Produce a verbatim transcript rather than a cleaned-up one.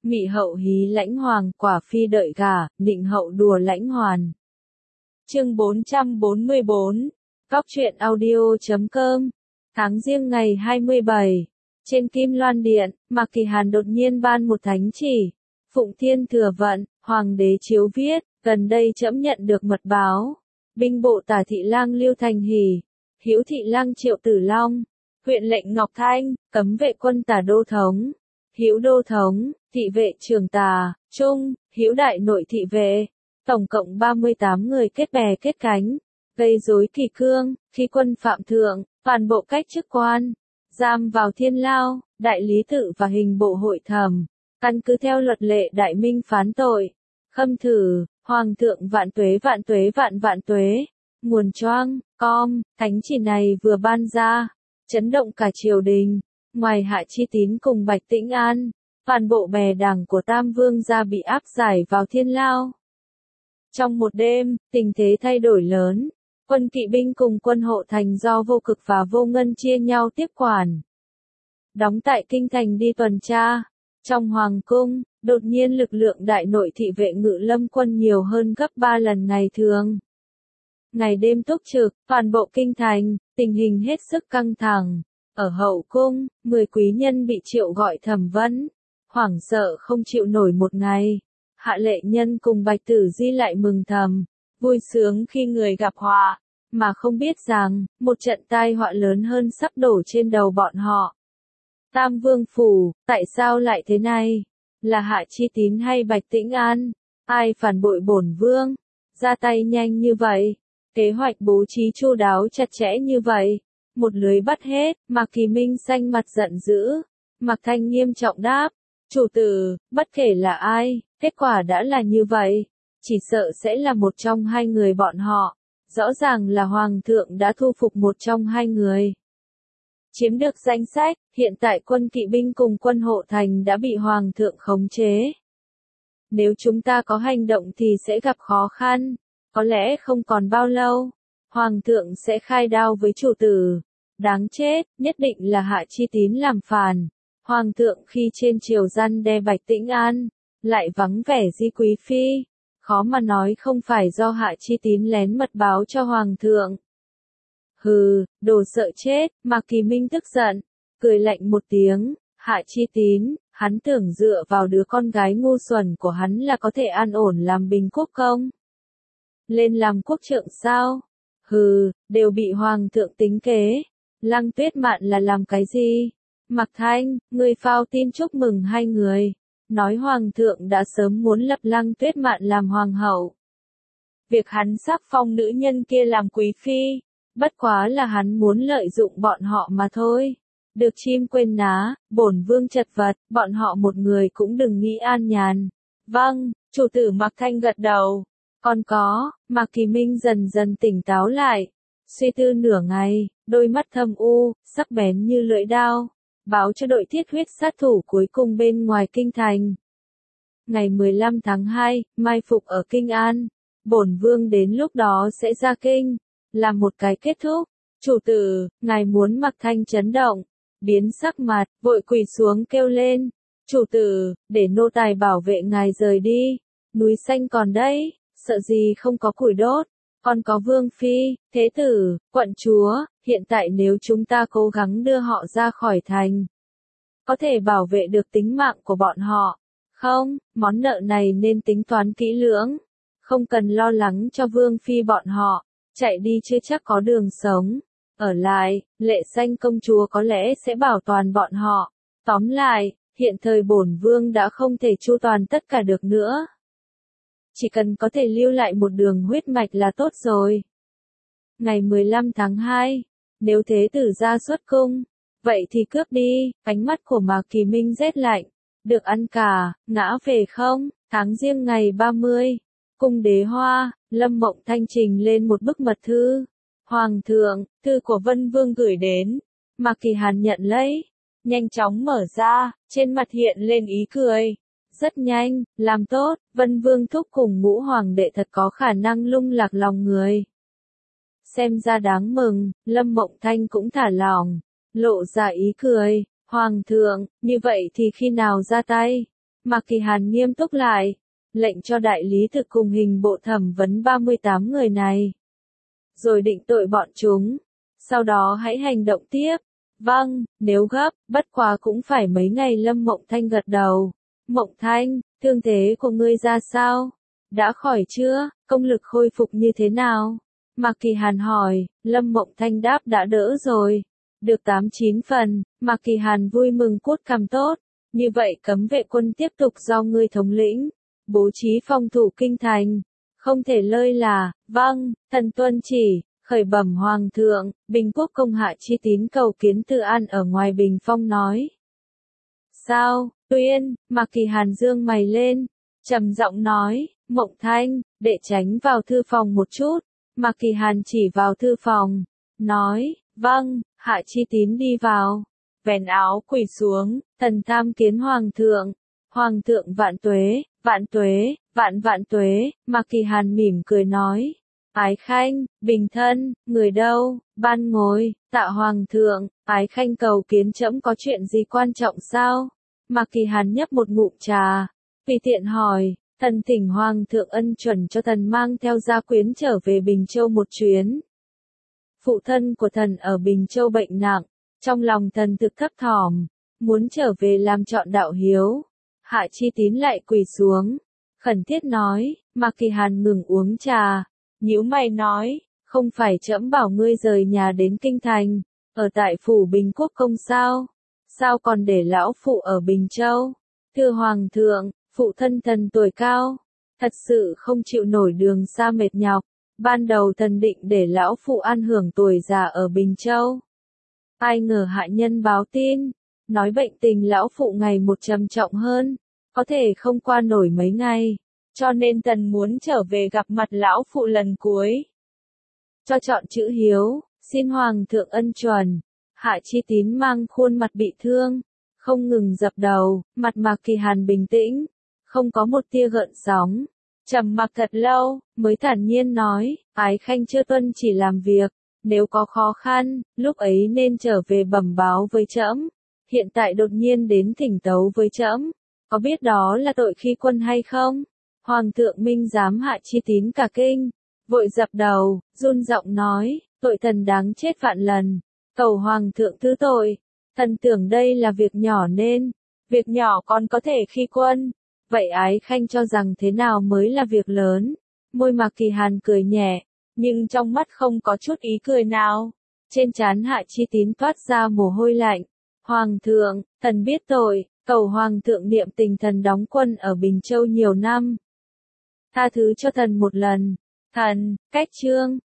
Mị hậu hí lãnh hoàng, quả phi đợi gả, nịnh hậu đùa lãnh hoàn. Chương bốn trăm bốn mươi bốn, Cóc truyện audio chấm com. Tháng Giêng ngày hai mươi bảy, trên Kim Loan Điện, Mạc Kỳ Hàn đột nhiên ban một thánh chỉ. Phụng Thiên Thừa Vận, Hoàng đế chiếu viết, gần đây trẫm nhận được mật báo. Binh bộ Tả Thị Lang Lưu Thành Hỷ, Hữu Thị Lang Triệu Tử Long, huyện lệnh Ngọc Thanh, cấm vệ quân Tả Đô Thống, Hữu Đô Thống, thị vệ Trường Tà, Trung, Hữu Đại Nội thị vệ, tổng cộng ba mươi tám người kết bè kết cánh, gây rối kỷ cương, khi quân phạm thượng, toàn bộ cách chức quan, giam vào thiên lao, đại lý tự và hình bộ hội thẩm, căn cứ theo luật lệ đại minh phán tội. Khâm thử, Hoàng thượng vạn tuế vạn tuế vạn vạn tuế. Nguồn choang, com, thánh chỉ này vừa ban ra, chấn động cả triều đình. Ngoài Hạ Chi Tín cùng Bạch Tĩnh An, toàn bộ bè đảng của Tam Vương gia bị áp giải vào thiên lao. Trong một đêm, tình thế thay đổi lớn. Quân kỵ binh cùng quân hộ thành do Vô Cực và Vô Ngân chia nhau tiếp quản. Đóng tại kinh thành đi tuần tra. Trong hoàng cung, đột nhiên lực lượng đại nội thị vệ Ngự Lâm quân nhiều hơn gấp ba lần ngày thường. Ngày đêm túc trực, toàn bộ kinh thành, tình hình hết sức căng thẳng. Ở hậu cung, mười quý nhân bị triệu gọi thẩm vấn. Hoảng sợ không chịu nổi một ngày. Hạ Lệ Nhân cùng Bạch Tử Di lại mừng thầm, vui sướng khi người gặp họa, mà không biết rằng, một trận tai họa lớn hơn sắp đổ trên đầu bọn họ. Tam Vương phủ, tại sao lại thế này? Là Hạ Chi Tín hay Bạch Tĩnh An? Ai phản bội bổn vương? Ra tay nhanh như vậy, kế hoạch bố trí chu đáo chặt chẽ như vậy, một lưới bắt hết. Mạc Kỳ Minh xanh mặt giận dữ. Mạc Thanh nghiêm trọng đáp, chủ tử, bất kể là ai, kết quả đã là như vậy, chỉ sợ sẽ là một trong hai người bọn họ. Rõ ràng là Hoàng thượng đã thu phục một trong hai người. Chiếm được danh sách, hiện tại quân kỵ binh cùng quân hộ thành đã bị Hoàng thượng khống chế. Nếu chúng ta có hành động thì sẽ gặp khó khăn, có lẽ không còn bao lâu, Hoàng thượng sẽ khai đao với chủ tử. Đáng chết, nhất định là Hạ Chi Tín làm phản. Hoàng thượng khi trên triều răn đe Bạch Tĩnh An, lại vắng vẻ Di Quý Phi. Khó mà nói không phải do Hạ Chi Tín lén mật báo cho Hoàng thượng. Hừ, đồ sợ chết, Mạc Kỳ Minh tức giận, cười lạnh một tiếng. Hạ Chi Tín, hắn tưởng dựa vào đứa con gái ngu xuẩn của hắn là có thể an ổn làm bình quốc công. Lên làm quốc trượng sao? Hừ, đều bị Hoàng thượng tính kế. Lăng Tuyết Mạn là làm cái gì? Mạc Thanh, người phao tin chúc mừng hai người. Nói Hoàng thượng đã sớm muốn lập Lăng Tuyết Mạn làm hoàng hậu. Việc hắn sắc phong nữ nhân kia làm quý phi, bất quá là hắn muốn lợi dụng bọn họ mà thôi. Được chim quên ná, bổn vương chật vật, bọn họ một người cũng đừng nghĩ an nhàn. Vâng, chủ tử Mạc Thanh gật đầu. Còn có, Mạc Kỳ Minh dần dần tỉnh táo lại. Suy tư nửa ngày, đôi mắt thâm u, sắc bén như lưỡi dao, báo cho đội thiết huyết sát thủ cuối cùng bên ngoài kinh thành. Ngày mười lăm tháng hai, mai phục ở Kinh An. Bổn vương đến lúc đó sẽ ra kinh, làm một cái kết thúc. Chủ tử, ngài muốn Mạc Thanh chấn động, biến sắc mặt, vội quỳ xuống kêu lên. Chủ tử, để nô tài bảo vệ ngài rời đi. Núi xanh còn đấy, sợ gì không có củi đốt. Còn có vương phi, thế tử, quận chúa, hiện tại nếu chúng ta cố gắng đưa họ ra khỏi thành, có thể bảo vệ được tính mạng của bọn họ. Không, món nợ này nên tính toán kỹ lưỡng. Không cần lo lắng cho vương phi bọn họ, chạy đi chưa chắc có đường sống. Ở lại, Lệ Xanh công chúa có lẽ sẽ bảo toàn bọn họ. Tóm lại, hiện thời bổn vương đã không thể chu toàn tất cả được nữa. Chỉ cần có thể lưu lại một đường huyết mạch là tốt rồi. Ngày mười lăm tháng hai, nếu thế tử ra xuất cung, vậy thì cướp đi. Ánh mắt của Mạc Kỳ Minh rét lạnh. Được ăn cả, ngã về không? Tháng Giêng ngày ba mươi, cung Đế Hoa, Lâm Mộng Thanh trình lên một bức mật thư. Hoàng thượng, thư của Vân Vương gửi đến. Mạc Kỳ Hàn nhận lấy, nhanh chóng mở ra, trên mặt hiện lên ý cười. Rất nhanh, làm tốt, Vân Vương thúc cùng Ngũ hoàng đệ thật có khả năng lung lạc lòng người. Xem ra đáng mừng, Lâm Mộng Thanh cũng thả lòng, lộ ra ý cười. Hoàng thượng, như vậy thì khi nào ra tay? Mạc Kỳ Hàn nghiêm túc lại, lệnh cho đại lý thực cùng hình bộ thẩm vấn ba mươi tám người này. Rồi định tội bọn chúng. Sau đó hãy hành động tiếp. Vâng, nếu gấp, bất quá cũng phải mấy ngày. Lâm Mộng Thanh gật đầu. Mộng Thanh, thương thế của ngươi ra sao? Đã khỏi chưa? Công lực khôi phục như thế nào? Mạc Kỳ Hàn hỏi. Lâm Mộng Thanh đáp đã đỡ rồi. Được tám chín phần. Mạc Kỳ Hàn vui mừng cốt cằm tốt. Như vậy cấm vệ quân tiếp tục do ngươi thống lĩnh. Bố trí phòng thủ kinh thành. Không thể lơi là. Vâng, thần tuân chỉ. Khởi bẩm hoàng thượng, Bình Quốc công Hạ Chi Tín cầu kiến Tư An ở ngoài Bình Phong nói. Sao, Tuyên? Mạc Kỳ Hàn dương mày lên, trầm giọng nói, Mộng Thanh, đệ tránh vào thư phòng một chút. Mạc Kỳ Hàn chỉ vào thư phòng, nói, vâng. Hạ Chi Tín đi vào, vén áo quỳ xuống, thần tham kiến hoàng thượng. Hoàng thượng vạn tuế, vạn tuế, vạn vạn tuế. Mạc Kỳ Hàn mỉm cười nói. Ái Khanh, Bình Thân, người đâu? Ban ngồi. Tạ hoàng thượng. Ái Khanh cầu kiến trẫm có chuyện gì quan trọng sao? Mạc Kỳ Hàn nhấp một ngụm trà, tùy tiện hỏi, thần thỉnh hoàng thượng ân chuẩn cho thần mang theo gia quyến trở về Bình Châu một chuyến. Phụ thân của thần ở Bình Châu bệnh nặng, trong lòng thần thực thấp thỏm, muốn trở về làm trọn đạo hiếu. Hạ Chi Tín lại quỳ xuống, khẩn thiết nói. Mạc Kỳ Hàn ngừng uống trà, nhíu mày nói, không phải trẫm bảo ngươi rời nhà đến kinh thành, ở tại phủ Bình Quốc công sao? Sao còn để lão phụ ở Bình Châu? Thưa hoàng thượng, phụ thân thần tuổi cao, thật sự không chịu nổi đường xa mệt nhọc. Ban đầu thần định để lão phụ an hưởng tuổi già ở Bình Châu. Ai ngờ hạ nhân báo tin, nói bệnh tình lão phụ ngày một trầm trọng hơn, có thể không qua nổi mấy ngày, cho nên thần muốn trở về gặp mặt lão phụ lần cuối. Cho chọn chữ hiếu, xin hoàng thượng ân chuẩn. Hạ Chi Tín mang khuôn mặt bị thương, không ngừng dập đầu, mặt Mạc Kỳ Hàn bình tĩnh, không có một tia gợn sóng. Trầm mặc thật lâu, mới thản nhiên nói, Ái Khanh chưa tuân chỉ làm việc, nếu có khó khăn, lúc ấy nên trở về bẩm báo với trẫm. Hiện tại đột nhiên đến thỉnh tấu với trẫm, có biết đó là tội khi quân hay không? Hoàng thượng minh giám. Hạ Chi Tín cả kinh, vội dập đầu, run giọng nói, tội thần đáng chết vạn lần, cầu hoàng thượng thứ tội. Thần tưởng đây là việc nhỏ nên, việc nhỏ còn có thể khi quân. Vậy Ái Khanh cho rằng thế nào mới là việc lớn? Môi Mạc Kỳ Hàn cười nhẹ, nhưng trong mắt không có chút ý cười nào. Trên trán Hạ Chi Tín toát ra mồ hôi lạnh. Hoàng thượng, thần biết tội, cầu hoàng thượng niệm tình thần đóng quân ở Bình Châu nhiều năm. Tha thứ cho thần một lần. Thần, cách chương.